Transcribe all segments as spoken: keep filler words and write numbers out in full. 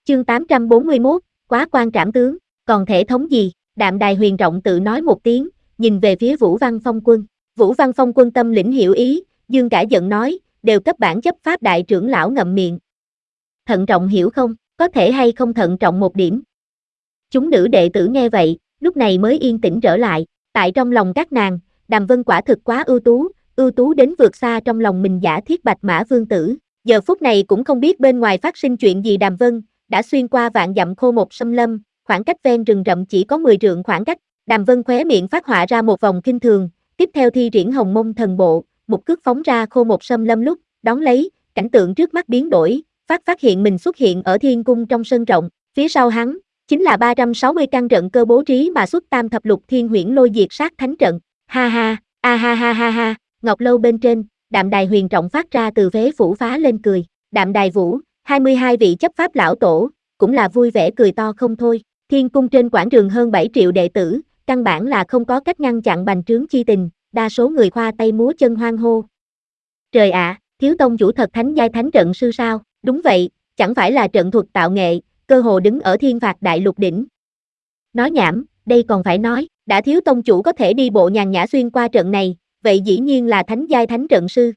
Chương tám trăm bốn mươi mốt, quá quan trảm tướng, còn thể thống gì? Đạm Đài Huyền Trọng tự nói một tiếng, nhìn về phía Vũ Văn Phong Quân. Vũ Văn Phong Quân tâm lĩnh hiểu ý, dương cả giận nói, đều cấp bản chấp pháp đại trưởng lão ngậm miệng. Thận trọng hiểu không, có thể hay không thận trọng một điểm. Chúng nữ đệ tử nghe vậy, lúc này mới yên tĩnh trở lại, tại trong lòng các nàng, Đàm Vân quả thực quá ưu tú, ưu tú đến vượt xa trong lòng mình giả thiết Bạch Mã Vương tử. Giờ phút này cũng không biết bên ngoài phát sinh chuyện gì. Đàm Vân đã xuyên qua vạn dặm khô một xâm lâm, khoảng cách ven rừng rậm chỉ có mười trượng khoảng cách. Đàm Vân khóe miệng phát họa ra một vòng kinh thường, tiếp theo thi triển Hồng Mông Thần Bộ, một cước phóng ra khô một xâm lâm lúc, đón lấy, cảnh tượng trước mắt biến đổi, phát phát hiện mình xuất hiện ở thiên cung trong sân rộng, phía sau hắn, chính là ba trăm sáu mươi căn trận cơ bố trí mà xuất tam thập lục thiên huyễn lôi diệt sát thánh trận. Ha ha, a ha ha ha ha, ngọc lâu bên trên, Đạm Đài Huyền Trọng phát ra từ phế phủ phá lên cười, Đạm Đài Vũ, hai mươi hai vị chấp pháp lão tổ, cũng là vui vẻ cười to không thôi. Thiên cung trên quảng trường hơn bảy triệu đệ tử, căn bản là không có cách ngăn chặn bành trướng chi tình, đa số người khoa tay múa chân hoan hô. Trời ạ, à, thiếu tông chủ thật thánh giai thánh trận sư sao? Đúng vậy, chẳng phải là trận thuật tạo nghệ, cơ hồ đứng ở thiên phạt đại lục đỉnh. Nói nhảm, đây còn phải nói, đã thiếu tông chủ có thể đi bộ nhàn nhã xuyên qua trận này, vậy dĩ nhiên là thánh giai thánh trận sư.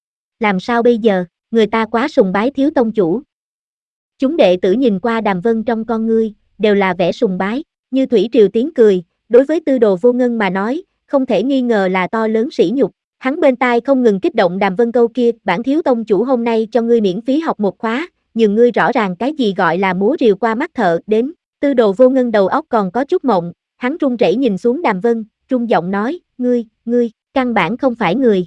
Làm sao bây giờ, người ta quá sùng bái thiếu tông chủ. Chúng đệ tử nhìn qua Đàm Vân trong con ngươi, đều là vẻ sùng bái, như thủy triều tiếng cười, đối với Tư Đồ Vô Ngân mà nói, không thể nghi ngờ là to lớn sỉ nhục. Hắn bên tai không ngừng kích động Đàm Vân câu kia, bản thiếu tông chủ hôm nay cho ngươi miễn phí học một khóa, nhường ngươi rõ ràng cái gì gọi là múa rìu qua mắt thợ. Đến, Tư Đồ Vô Ngân đầu óc còn có chút mộng, hắn run rẩy nhìn xuống Đàm Vân, trung giọng nói, ngươi, ngươi, căn bản không phải người.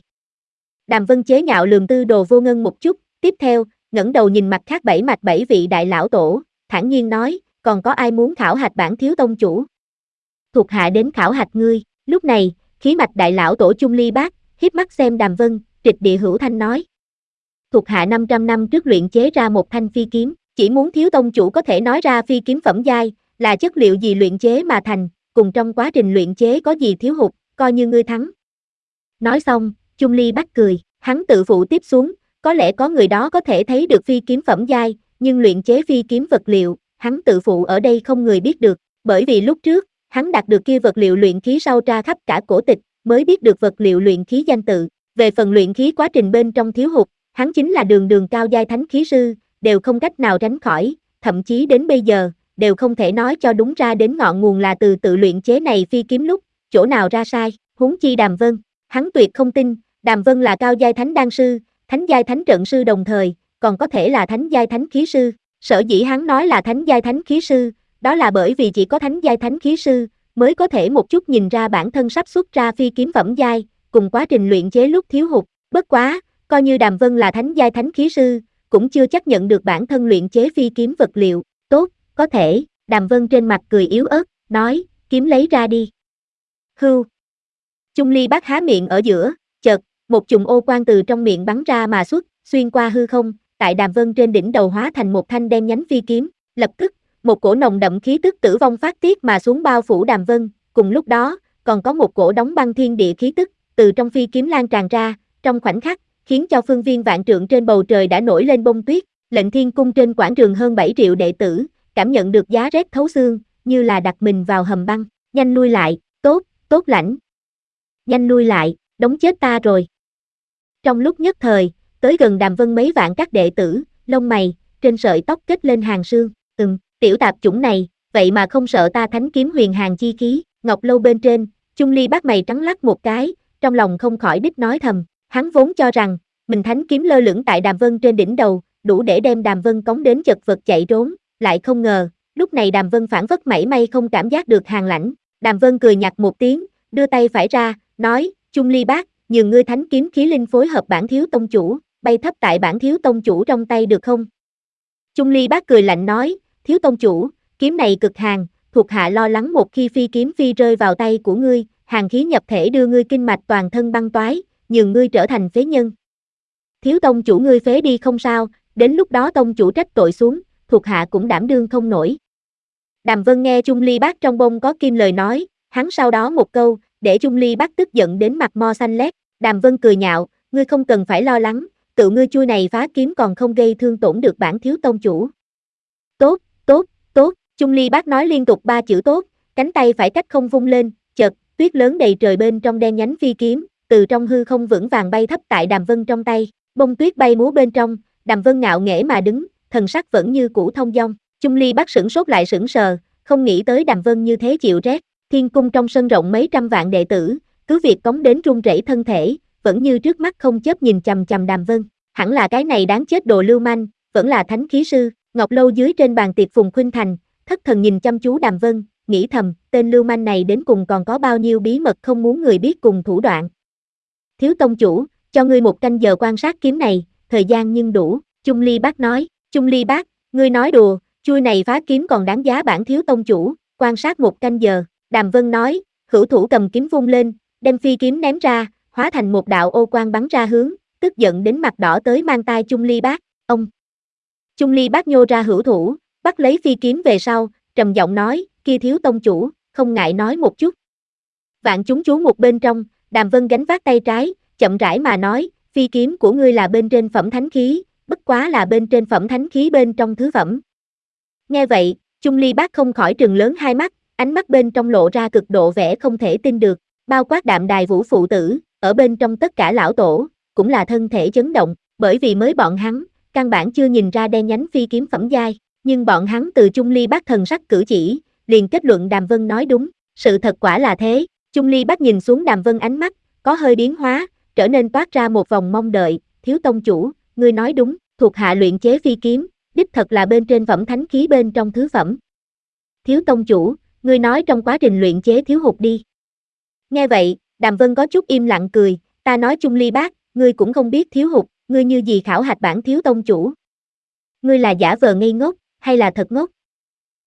Đàm Vân chế nhạo lườm Tư Đồ Vô Ngân một chút, tiếp theo, ngẩng đầu nhìn mặt khác bảy mạch bảy vị đại lão tổ, thản nhiên nói, còn có ai muốn khảo hạch bản thiếu tông chủ? Thuộc hạ đến khảo hạch ngươi. Lúc này, khí mạch đại lão tổ Chung Ly Bác, hiếp mắt xem Đàm Vân, trịch địa hữu thanh nói. Thuộc hạ năm trăm năm trước luyện chế ra một thanh phi kiếm, chỉ muốn thiếu tông chủ có thể nói ra phi kiếm phẩm giai, là chất liệu gì luyện chế mà thành, cùng trong quá trình luyện chế có gì thiếu hụt, coi như ngươi thắng. Nói xong, Chung Ly Bác cười, hắn tự phụ tiếp xuống, có lẽ có người đó có thể thấy được phi kiếm phẩm giai, nhưng luyện chế phi kiếm vật liệu, hắn tự phụ ở đây không người biết được, bởi vì lúc trước, hắn đạt được kia vật liệu luyện khí sau tra khắp cả cổ tịch, mới biết được vật liệu luyện khí danh tự. Về phần luyện khí quá trình bên trong thiếu hụt, hắn chính là đường đường cao giai thánh khí sư, đều không cách nào tránh khỏi, thậm chí đến bây giờ, đều không thể nói cho đúng ra đến ngọn nguồn là từ tự luyện chế này phi kiếm lúc, chỗ nào ra sai, huống chi Đàm Vân, hắn tuyệt không tin, Đàm Vân là cao giai thánh đan sư, thánh giai thánh trận sư đồng thời, còn có thể là thánh giai thánh khí sư. Sở dĩ hắn nói là thánh giai thánh khí sư, đó là bởi vì chỉ có thánh giai thánh khí sư mới có thể một chút nhìn ra bản thân sắp xuất ra phi kiếm phẩm giai, cùng quá trình luyện chế lúc thiếu hụt. Bất quá, coi như Đàm Vân là thánh giai thánh khí sư, cũng chưa chắc nhận được bản thân luyện chế phi kiếm vật liệu. Tốt, có thể. Đàm Vân trên mặt cười yếu ớt, nói, kiếm lấy ra đi. Hưu. Chung Ly Bác há miệng ở giữa, chợt, một chùm ô quang từ trong miệng bắn ra mà xuất, xuyên qua hư không, tại Đàm Vân trên đỉnh đầu hóa thành một thanh đen nhánh phi kiếm, lập tức, một cổ nồng đậm khí tức tử vong phát tiết mà xuống bao phủ Đàm Vân, cùng lúc đó, còn có một cổ đóng băng thiên địa khí tức, từ trong phi kiếm lan tràn ra, trong khoảnh khắc, khiến cho phương viên vạn trượng trên bầu trời đã nổi lên bông tuyết, Lệnh Thiên cung trên quảng trường hơn bảy triệu đệ tử, cảm nhận được giá rét thấu xương, như là đặt mình vào hầm băng, nhanh lui lại, tốt, tốt lãnh. Nhanh lui lại, đóng chết ta rồi. Trong lúc nhất thời, tới gần Đàm Vân mấy vạn các đệ tử, lông mày, trên sợi tóc kết lên hàng sương, ừm, tiểu tạp chủng này, vậy mà không sợ ta thánh kiếm huyền hàng chi khí. Ngọc lâu bên trên, Chung Ly Bác mày trắng lắc một cái, trong lòng không khỏi đích nói thầm, hắn vốn cho rằng, mình thánh kiếm lơ lửng tại Đàm Vân trên đỉnh đầu, đủ để đem Đàm Vân cống đến chật vật chạy trốn, lại không ngờ, lúc này Đàm Vân phản phất mảy may không cảm giác được hàng lãnh. Đàm Vân cười nhạt một tiếng, đưa tay phải ra, nói, Chung Ly Bác, nhường ngươi thánh kiếm khí linh phối hợp bản thiếu tông chủ, bay thấp tại bản thiếu tông chủ trong tay được không? Chung Ly Bác cười lạnh nói, thiếu tông chủ, kiếm này cực hàn, thuộc hạ lo lắng một khi phi kiếm phi rơi vào tay của ngươi, hàn khí nhập thể đưa ngươi kinh mạch toàn thân băng toái, nhường ngươi trở thành phế nhân. Thiếu tông chủ ngươi phế đi không sao, đến lúc đó tông chủ trách tội xuống, thuộc hạ cũng đảm đương không nổi. Đàm Vân nghe Chung Ly Bác trong bông có kim lời nói, hắn sau đó một câu, để Chung Ly Bác tức giận đến mặt mo xanh lét. Đàm Vân cười nhạo, ngươi không cần phải lo lắng, tự ngươi chui này phá kiếm còn không gây thương tổn được bản thiếu tông chủ. Tốt, Chung Ly Bác nói liên tục ba chữ tốt, cánh tay phải cách không vung lên, chợt, tuyết lớn đầy trời bên trong đen nhánh phi kiếm, từ trong hư không vững vàng bay thấp tại Đàm Vân trong tay, bông tuyết bay múa bên trong, Đàm Vân ngạo nghễ mà đứng, thần sắc vẫn như cũ thông dong. Chung Ly Bác sửng sốt lại sững sờ, không nghĩ tới Đàm Vân như thế chịu rét. Thiên cung trong sân rộng mấy trăm vạn đệ tử, cứ việc cống đến run rẩy thân thể, vẫn như trước mắt không chớp nhìn chằm chằm Đàm Vân. Hẳn là cái này đáng chết đồ lưu manh, vẫn là thánh khí sư. Ngọc Lâu dưới trên bàn tiệc Phùng Khuynh Thành, thất thần nhìn chăm chú Đàm Vân, nghĩ thầm, tên lưu manh này đến cùng còn có bao nhiêu bí mật không muốn người biết cùng thủ đoạn. Thiếu tông chủ, cho ngươi một canh giờ quan sát kiếm này, thời gian nhưng đủ. Chung Ly Bác nói. Chung Ly Bác, ngươi nói đùa, chui này phá kiếm còn đáng giá bản thiếu tông chủ, quan sát một canh giờ. Đàm Vân nói, hữu thủ cầm kiếm vung lên, đem phi kiếm ném ra, hóa thành một đạo ô quang bắn ra hướng, tức giận đến mặt đỏ tới mang tai Chung Ly Bác. Ông Chung Ly Bác nhô ra hữu thủ, bắt lấy phi kiếm về sau, trầm giọng nói, kia thiếu tông chủ, không ngại nói một chút. Vạn chúng chú một bên trong, Đàm Vân gánh vác tay trái, chậm rãi mà nói, phi kiếm của ngươi là bên trên phẩm thánh khí, bất quá là bên trên phẩm thánh khí bên trong thứ phẩm. Nghe vậy, Chung Ly Bác không khỏi trừng lớn hai mắt, ánh mắt bên trong lộ ra cực độ vẻ không thể tin được, bao quát Đạm Đài Vũ phụ tử, ở bên trong tất cả lão tổ, cũng là thân thể chấn động, bởi vì mới bọn hắn, căn bản chưa nhìn ra đen nhánh phi kiếm phẩm giai, nhưng bọn hắn từ Chung Ly Bác thần sắc cử chỉ, liền kết luận Đàm Vân nói đúng, sự thật quả là thế. Chung Ly Bác nhìn xuống Đàm Vân ánh mắt, có hơi biến hóa, trở nên toát ra một vòng mong đợi, thiếu tông chủ, ngươi nói đúng, thuộc hạ luyện chế phi kiếm, đích thật là bên trên phẩm thánh khí bên trong thứ phẩm. Thiếu tông chủ, ngươi nói trong quá trình luyện chế thiếu hụt đi. Nghe vậy, Đàm Vân có chút im lặng cười, ta nói Chung Ly Bác, ngươi cũng không biết thiếu hụt, ngươi như gì khảo hạch bản thiếu tông chủ. Ngươi là giả vờ ngây ngốc, hay là thật ngốc?